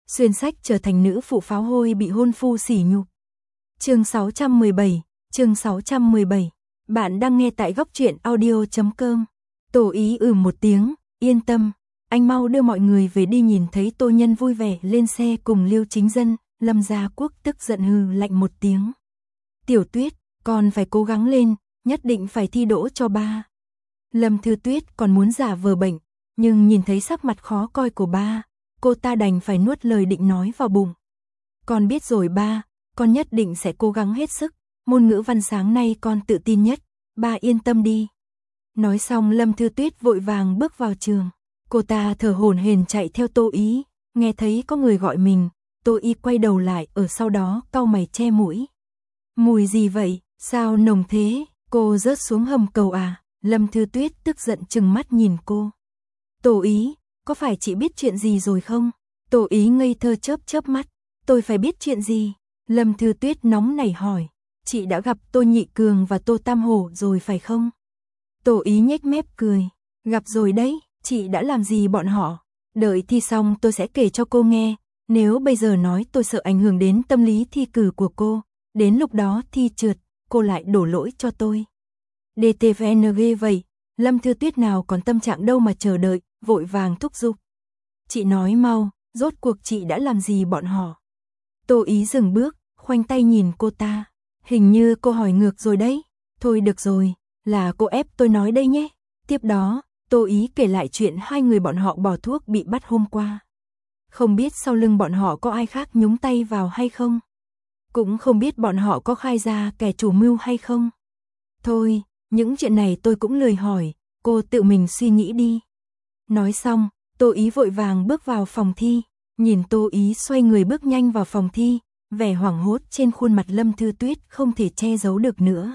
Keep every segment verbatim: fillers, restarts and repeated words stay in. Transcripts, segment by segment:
xuyên sách trở thành nữ phụ pháo hôi bị hôn phu sỉ nhục. Chương sáu trăm mười bảy, chương sáu trăm mười bảy. Bạn đang nghe tại góc truyện audio chấm com. Tô Ý ừ một tiếng, yên tâm, anh mau đưa mọi người về đi. Nhìn thấy Tô Nhân vui vẻ lên xe cùng Liêu Chính Dân, Lâm Gia Quốc tức giận hừ lạnh một tiếng. Tiểu Tuyết, con phải cố gắng lên, nhất định phải thi đỗ cho ba. Lâm Thư Tuyết còn muốn giả vờ bệnh, nhưng nhìn thấy sắc mặt khó coi của ba, cô ta đành phải nuốt lời định nói vào bụng. Con biết rồi ba, con nhất định sẽ cố gắng hết sức, môn ngữ văn sáng nay con tự tin nhất, ba yên tâm đi. Nói xong Lâm Thư Tuyết vội vàng bước vào trường, cô ta thở hổn hển chạy theo Tô Ý, nghe thấy có người gọi mình, Tô Ý quay đầu lại ở sau đó cau mày che mũi. Mùi gì vậy, sao nồng thế, cô rớt xuống hầm cầu à? Lâm Thư Tuyết tức giận trừng mắt nhìn cô. Tô Ý, có phải chị biết chuyện gì rồi không? Tô Ý ngây thơ chớp chớp mắt, tôi phải biết chuyện gì? Lâm Thư Tuyết nóng nảy hỏi, chị đã gặp Tô Nhị Cường và Tô Tam Hổ rồi phải không? Tô Ý nhếch mép cười, gặp rồi đấy, chị đã làm gì bọn họ? Đợi thi xong tôi sẽ kể cho cô nghe, nếu bây giờ nói tôi sợ ảnh hưởng đến tâm lý thi cử của cô, đến lúc đó thi trượt, cô lại đổ lỗi cho tôi. đê tê vê en giê vậy, Lâm Thư Tuyết nào còn tâm trạng đâu mà chờ đợi, vội vàng thúc giục. Chị nói mau, rốt cuộc chị đã làm gì bọn họ? Tô Ý dừng bước, khoanh tay nhìn cô ta. Hình như cô hỏi ngược rồi đấy. Thôi được rồi, là cô ép tôi nói đây nhé. Tiếp đó, Tô Ý kể lại chuyện hai người bọn họ bỏ thuốc bị bắt hôm qua. Không biết sau lưng bọn họ có ai khác nhúng tay vào hay không? Cũng không biết bọn họ có khai ra kẻ chủ mưu hay không? Thôi, những chuyện này tôi cũng lười hỏi, cô tự mình suy nghĩ đi. Nói xong, Tô Ý vội vàng bước vào phòng thi, nhìn Tô Ý xoay người bước nhanh vào phòng thi, vẻ hoảng hốt trên khuôn mặt Lâm Thư Tuyết không thể che giấu được nữa.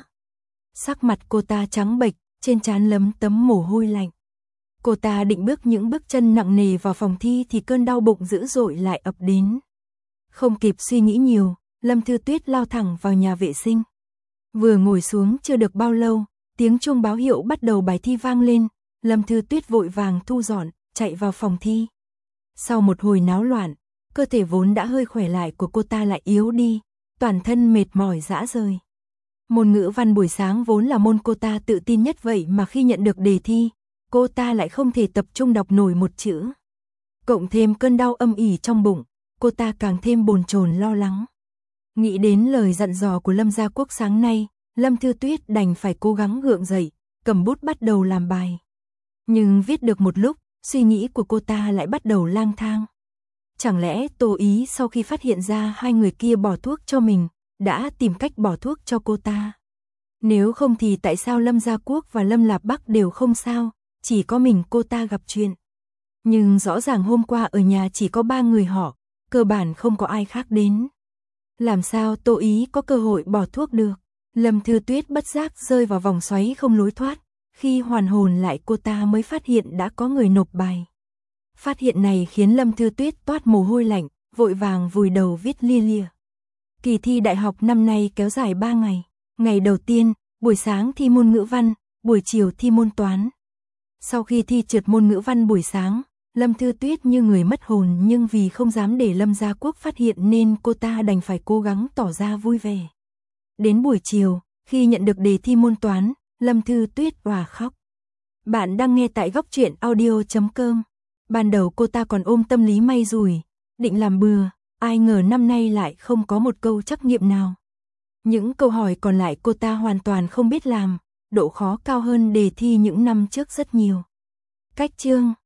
Sắc mặt cô ta trắng bệch, trên trán lấm tấm mồ hôi lạnh. Cô ta định bước những bước chân nặng nề vào phòng thi thì cơn đau bụng dữ dội lại ập đến. Không kịp suy nghĩ nhiều, Lâm Thư Tuyết lao thẳng vào nhà vệ sinh. Vừa ngồi xuống chưa được bao lâu, tiếng chuông báo hiệu bắt đầu bài thi vang lên, Lâm Thư Tuyết vội vàng thu dọn, chạy vào phòng thi. Sau một hồi náo loạn, cơ thể vốn đã hơi khỏe lại của cô ta lại yếu đi, toàn thân mệt mỏi rã rời. Môn ngữ văn buổi sáng vốn là môn cô ta tự tin nhất vậy mà khi nhận được đề thi, cô ta lại không thể tập trung đọc nổi một chữ. Cộng thêm cơn đau âm ỉ trong bụng, cô ta càng thêm bồn chồn lo lắng. Nghĩ đến lời dặn dò của Lâm Gia Quốc sáng nay, Lâm Thư Tuyết đành phải cố gắng gượng dậy, cầm bút bắt đầu làm bài. Nhưng viết được một lúc, suy nghĩ của cô ta lại bắt đầu lang thang. Chẳng lẽ Tô Ý sau khi phát hiện ra hai người kia bỏ thuốc cho mình, đã tìm cách bỏ thuốc cho cô ta? Nếu không thì tại sao Lâm Gia Quốc và Lâm Lạp Bắc đều không sao, chỉ có mình cô ta gặp chuyện? Nhưng rõ ràng hôm qua ở nhà chỉ có ba người họ, cơ bản không có ai khác đến. Làm sao Tô Ý có cơ hội bỏ thuốc được? Lâm Thư Tuyết bất giác rơi vào vòng xoáy không lối thoát, khi hoàn hồn lại cô ta mới phát hiện đã có người nộp bài. Phát hiện này khiến Lâm Thư Tuyết toát mồ hôi lạnh, vội vàng vùi đầu viết lia lịa. Kỳ thi đại học năm nay kéo dài ba ngày. Ngày đầu tiên, buổi sáng thi môn ngữ văn, buổi chiều thi môn toán. Sau khi thi trượt môn ngữ văn buổi sáng, Lâm Thư Tuyết như người mất hồn, nhưng vì không dám để Lâm Gia Quốc phát hiện nên cô ta đành phải cố gắng tỏ ra vui vẻ. Đến buổi chiều, khi nhận được đề thi môn toán, Lâm Thư Tuyết òa khóc. Bạn đang nghe tại góc truyện audio chấm com. Ban đầu cô ta còn ôm tâm lý may rủi, định làm bừa, ai ngờ năm nay lại không có một câu trắc nghiệm nào. Những câu hỏi còn lại cô ta hoàn toàn không biết làm, độ khó cao hơn đề thi những năm trước rất nhiều. Cách chương